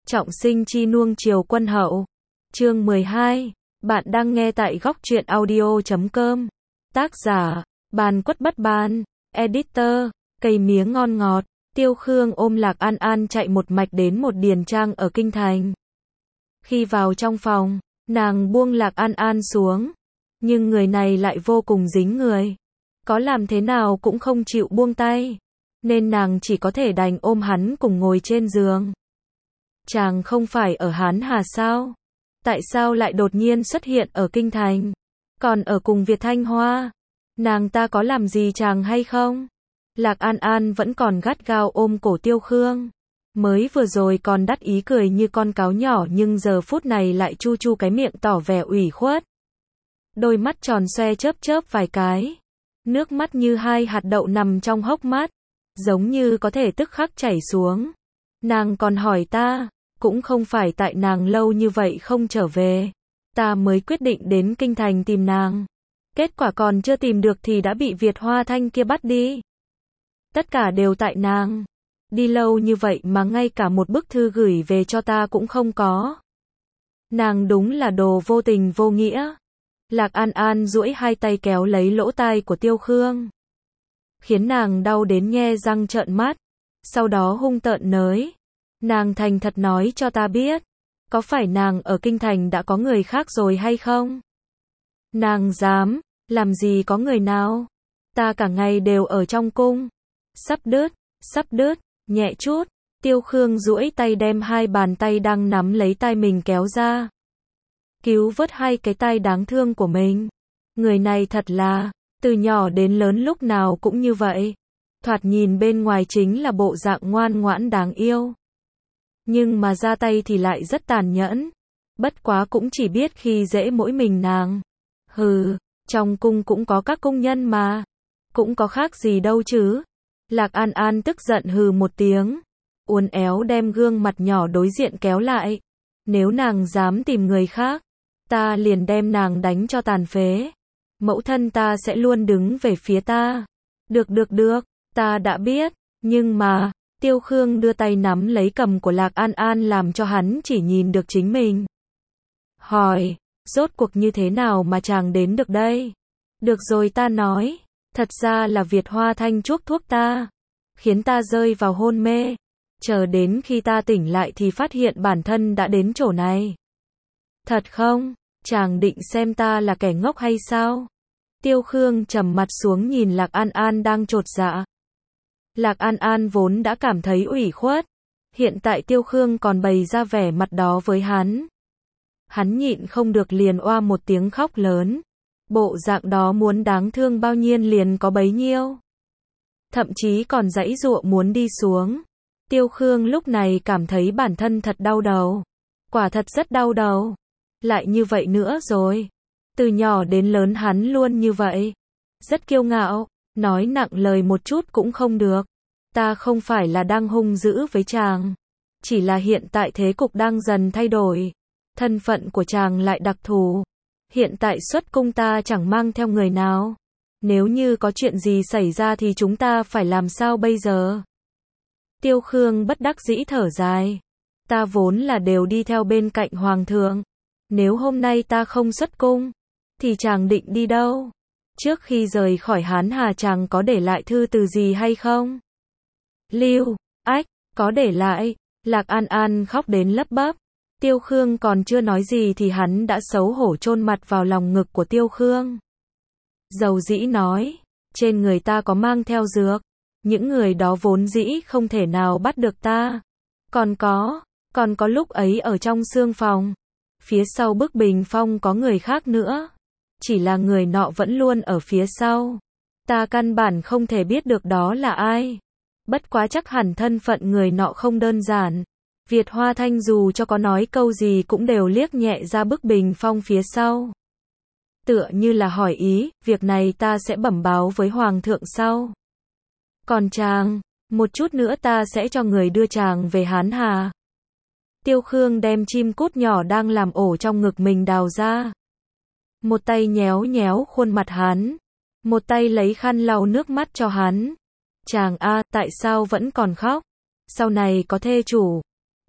Trọng sinh chi nuông chiều quân hậu. Chương 12. Bạn đang nghe tại góc truyện audio.com. Tác giả, Bàn Quất Bất Ban. Editor, Cây Mía Ngon Ngọt. Tiêu Khương ôm Lạc An An chạy một mạch đến một điền trang ở kinh thành. Khi vào trong phòng, nàng buông Lạc An An xuống. Nhưng người này lại vô cùng dính người. Có làm thế nào cũng không chịu buông tay. Nên nàng chỉ có thể đành ôm hắn cùng ngồi trên giường. Chàng không phải ở Hán Hà sao? Tại sao lại đột nhiên xuất hiện ở kinh thành? Còn ở cùng Việt Thanh Hoa? Nàng ta có làm gì chàng hay không? Lạc An An vẫn còn gắt gao ôm cổ Tiêu Khương. Mới vừa rồi còn đắc ý cười như con cáo nhỏ nhưng giờ phút này lại chu chu cái miệng tỏ vẻ ủy khuất. Đôi mắt tròn xoe chớp chớp vài cái. Nước mắt như hai hạt đậu nằm trong hốc mắt. Giống như có thể tức khắc chảy xuống. Nàng còn hỏi ta, cũng không phải tại nàng lâu như vậy không trở về. Ta mới quyết định đến kinh thành tìm nàng. Kết quả còn chưa tìm được thì đã bị Việt Hoa Thanh kia bắt đi. Tất cả đều tại nàng. Đi lâu như vậy mà ngay cả một bức thư gửi về cho ta cũng không có. Nàng đúng là đồ vô tình vô nghĩa. Lạc An An duỗi hai tay kéo lấy lỗ tai của Tiêu Khương. Khiến nàng đau đến nhe răng trợn mắt. Sau đó hung tợn nới. Nàng thành thật nói cho ta biết. Có phải nàng ở kinh thành đã có người khác rồi hay không? Nàng dám. Làm gì có người nào? Ta cả ngày đều ở trong cung. Sắp đứt, nhẹ chút. Tiêu Khương duỗi tay đem hai bàn tay đang nắm lấy tay mình kéo ra. Cứu vớt hai cái tay đáng thương của mình. Người này thật là, từ nhỏ đến lớn lúc nào cũng như vậy. Thoạt nhìn bên ngoài chính là bộ dạng ngoan ngoãn đáng yêu. Nhưng mà ra tay thì lại rất tàn nhẫn. Bất quá cũng chỉ biết khi dễ mỗi mình nàng. Hừ, trong cung cũng có các cung nhân mà. Cũng có khác gì đâu chứ. Lạc An An tức giận hừ một tiếng. Uốn éo đem gương mặt nhỏ đối diện kéo lại. Nếu nàng dám tìm người khác, ta liền đem nàng đánh cho tàn phế. Mẫu thân ta sẽ luôn đứng về phía ta. Được, ta đã biết. Nhưng mà, Tiêu Khương đưa tay nắm lấy cầm của Lạc An An làm cho hắn chỉ nhìn được chính mình. Hỏi, rốt cuộc như thế nào mà chàng đến được đây? Được rồi ta nói, thật ra là Việt Hoa Thanh chuốc thuốc ta, khiến ta rơi vào hôn mê. Chờ đến khi ta tỉnh lại thì phát hiện bản thân đã đến chỗ này. Thật không? Chàng định xem ta là kẻ ngốc hay sao? Tiêu Khương trầm mặt xuống nhìn Lạc An An đang chột dạ. Lạc An An vốn đã cảm thấy ủy khuất. Hiện tại Tiêu Khương còn bày ra vẻ mặt đó với hắn. Hắn nhịn không được liền oa một tiếng khóc lớn. Bộ dạng đó muốn đáng thương bao nhiêu liền có bấy nhiêu. Thậm chí còn giãy giụa muốn đi xuống. Tiêu Khương lúc này cảm thấy bản thân thật đau đầu. Quả thật rất đau đầu. Lại như vậy nữa rồi. Từ nhỏ đến lớn hắn luôn như vậy. Rất kiêu ngạo, nói nặng lời một chút cũng không được. Ta không phải là đang hung dữ với chàng. Chỉ là hiện tại thế cục đang dần thay đổi. Thân phận của chàng lại đặc thù. Hiện tại xuất cung ta chẳng mang theo người nào. Nếu như có chuyện gì xảy ra thì chúng ta phải làm sao bây giờ? Tiêu Khương bất đắc dĩ thở dài. Ta vốn là đều đi theo bên cạnh hoàng thượng. Nếu hôm nay ta không xuất cung, thì chàng định đi đâu? Trước khi rời khỏi Hán Hà chàng có để lại thư từ gì hay không? Lưu, có để lại. Lạc An An khóc đến lấp bắp. Tiêu Khương còn chưa nói gì thì hắn đã xấu hổ chôn mặt vào lòng ngực của Tiêu Khương. Dầu dĩ nói, trên người ta có mang theo dược. Những người đó vốn dĩ không thể nào bắt được ta. Còn có lúc ấy ở trong xương phòng. Phía sau bức bình phong có người khác nữa. Chỉ là người nọ vẫn luôn ở phía sau. Ta căn bản không thể biết được đó là ai. Bất quá chắc hẳn thân phận người nọ không đơn giản. Việt Hoa Thanh dù cho có nói câu gì cũng đều liếc nhẹ ra bức bình phong phía sau. Tựa như là hỏi ý, việc này ta sẽ bẩm báo với Hoàng thượng sau. Còn chàng, một chút nữa ta sẽ cho người đưa chàng về Hán Hà. Tiêu Khương đem chim cút nhỏ đang làm ổ trong ngực mình đào ra. Một tay nhéo nhéo khuôn mặt hắn. Một tay lấy khăn lau nước mắt cho hắn. Chàng a, tại sao vẫn còn khóc? Sau này có thê chủ.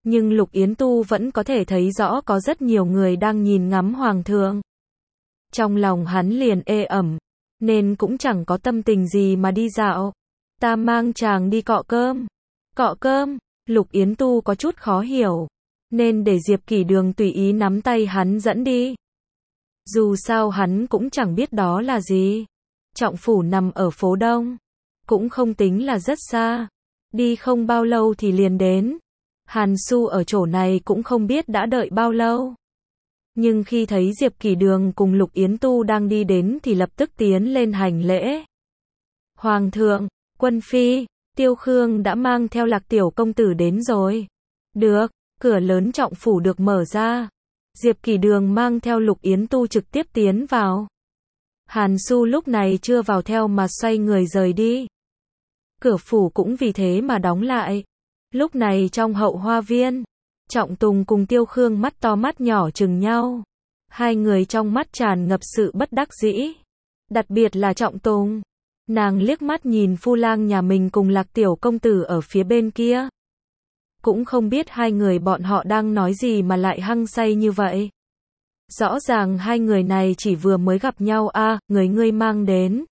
Nhưng Lục Yến Tu vẫn có thể thấy rõ có rất nhiều người đang nhìn ngắm hoàng thượng. Trong lòng hắn liền ê ẩm, nên cũng chẳng có tâm tình gì mà đi dạo. Ta mang chàng đi cọ cơm. Cọ cơm, Lục Yến Tu có chút khó hiểu, nên để Diệp Kỷ Đường tùy ý nắm tay hắn dẫn đi. Dù sao hắn cũng chẳng biết đó là gì. Trọng phủ nằm ở phố Đông, cũng không tính là rất xa. Đi không bao lâu thì liền đến. Hàn Xu ở chỗ này cũng không biết đã đợi bao lâu. Nhưng khi thấy Diệp Kỷ Đường cùng Lục Yến Tu đang đi đến thì lập tức tiến lên hành lễ. Hoàng thượng, Quân Phi, Tiêu Khương đã mang theo Lạc tiểu công tử đến rồi. Được, cửa lớn trọng phủ được mở ra. Diệp Kỷ Đường mang theo Lục Yến Tu trực tiếp tiến vào. Hàn Xu lúc này chưa vào theo mà xoay người rời đi. Cửa phủ cũng vì thế mà đóng lại. Lúc này trong hậu hoa viên, Trọng Tùng cùng Tiêu Khương mắt to mắt nhỏ chừng nhau. Hai người trong mắt tràn ngập sự bất đắc dĩ. Đặc biệt là Trọng Tùng. Nàng liếc mắt nhìn phu lang nhà mình cùng Lạc tiểu công tử ở phía bên kia. Cũng không biết hai người bọn họ đang nói gì mà lại hăng say như vậy. Rõ ràng hai người này chỉ vừa mới gặp nhau à, người ngươi mang đến.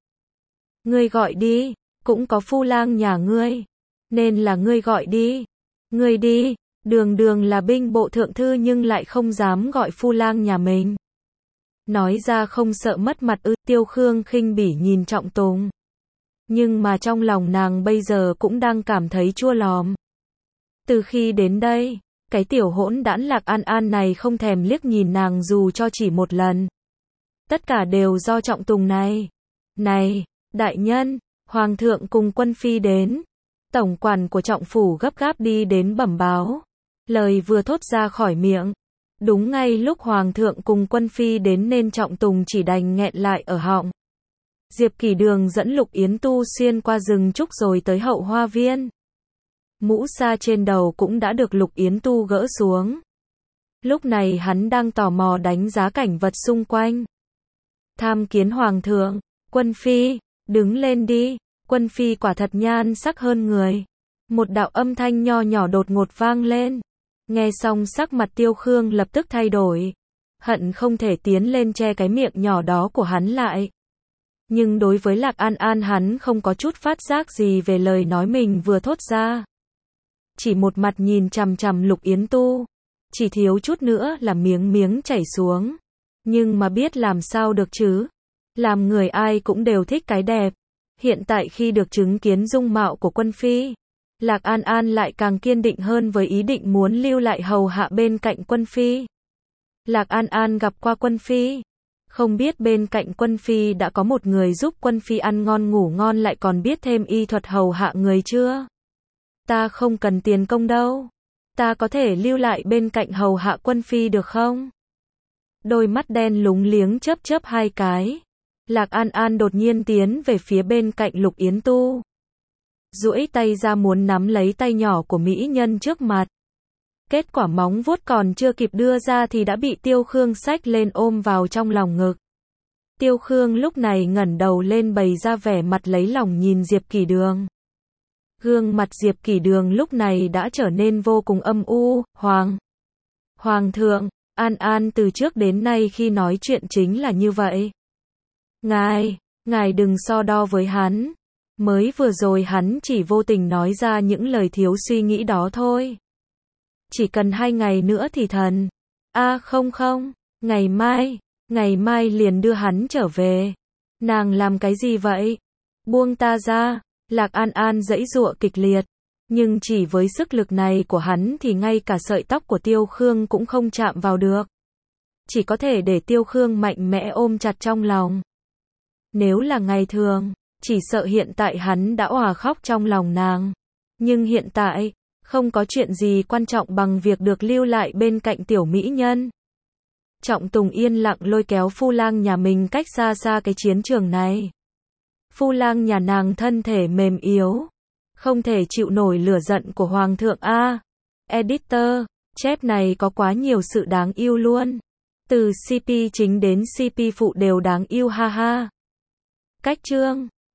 Ngươi gọi đi, cũng có phu lang nhà ngươi. Nên là ngươi gọi đi. Ngươi đi, đường đường là binh bộ thượng thư nhưng lại không dám gọi phu lang nhà mình. Nói ra không sợ mất mặt ư? Tiêu Khương khinh bỉ nhìn Trọng Tùng. Nhưng mà trong lòng nàng bây giờ cũng đang cảm thấy chua lòm. Từ khi đến đây, cái tiểu hỗn đản Lạc An An này không thèm liếc nhìn nàng dù cho chỉ một lần. Tất cả đều do Trọng Tùng này. Này, đại nhân, Hoàng thượng cùng Quân Phi đến. Tổng quản của Trọng phủ gấp gáp đi đến bẩm báo. Lời vừa thốt ra khỏi miệng. Đúng ngay lúc Hoàng thượng cùng Quân Phi đến nên Trọng Tùng chỉ đành nghẹn lại ở họng. Diệp Kỷ Đường dẫn Lục Yến Tu xuyên qua rừng trúc rồi tới hậu hoa viên. Mũ sa trên đầu cũng đã được Lục Yến Tu gỡ xuống. Lúc này hắn đang tò mò đánh giá cảnh vật xung quanh. Tham kiến Hoàng thượng, Quân Phi, đứng lên đi. Quân Phi quả thật nhan sắc hơn người. Một đạo âm thanh nho nhỏ đột ngột vang lên. Nghe xong sắc mặt Tiêu Khương lập tức thay đổi. Hận không thể tiến lên che cái miệng nhỏ đó của hắn lại. Nhưng đối với Lạc An An hắn không có chút phát giác gì về lời nói mình vừa thốt ra. Chỉ một mặt nhìn chằm chằm Lục Yến Tu. Chỉ thiếu chút nữa là miếng miếng chảy xuống. Nhưng mà biết làm sao được chứ. Làm người ai cũng đều thích cái đẹp. Hiện tại khi được chứng kiến dung mạo của Quân Phi, Lạc An An lại càng kiên định hơn với ý định muốn lưu lại hầu hạ bên cạnh Quân Phi. Lạc An An gặp qua Quân Phi. Không biết bên cạnh Quân Phi đã có một người giúp Quân Phi ăn ngon ngủ ngon lại còn biết thêm y thuật hầu hạ người chưa? Ta không cần tiền công đâu. Ta có thể lưu lại bên cạnh hầu hạ Quân Phi được không? Đôi mắt đen lúng liếng chớp chớp hai cái. Lạc An An đột nhiên tiến về phía bên cạnh Lục Yến Tu. Duỗi tay ra muốn nắm lấy tay nhỏ của mỹ nhân trước mặt. Kết quả móng vuốt còn chưa kịp đưa ra thì đã bị Tiêu Khương xách lên ôm vào trong lòng ngực. Tiêu Khương lúc này ngẩng đầu lên bày ra vẻ mặt lấy lòng nhìn Diệp Kỷ Đường. Gương mặt Diệp Kỷ Đường lúc này đã trở nên vô cùng âm u. Hoàng thượng, An An từ trước đến nay khi nói chuyện chính là như vậy. Ngài đừng so đo với hắn. Mới vừa rồi hắn chỉ vô tình nói ra những lời thiếu suy nghĩ đó thôi. Chỉ cần 2 ngày nữa thì thần. Không, ngày mai liền đưa hắn trở về. Nàng làm cái gì vậy? Buông ta ra. Lạc An An giãy giụa kịch liệt. Nhưng chỉ với sức lực này của hắn thì ngay cả sợi tóc của Tiêu Khương cũng không chạm vào được. Chỉ có thể để Tiêu Khương mạnh mẽ ôm chặt trong lòng. Nếu là ngày thường, chỉ sợ hiện tại hắn đã òa khóc trong lòng nàng. Nhưng hiện tại, không có chuyện gì quan trọng bằng việc được lưu lại bên cạnh tiểu mỹ nhân. Trọng Tùng yên lặng lôi kéo phu lang nhà mình cách xa xa cái chiến trường này. Phu lang nhà nàng thân thể mềm yếu, không thể chịu nổi lửa giận của Hoàng thượng Editor, chép này có quá nhiều sự đáng yêu luôn. Từ CP chính đến CP phụ đều đáng yêu ha ha. Cách chương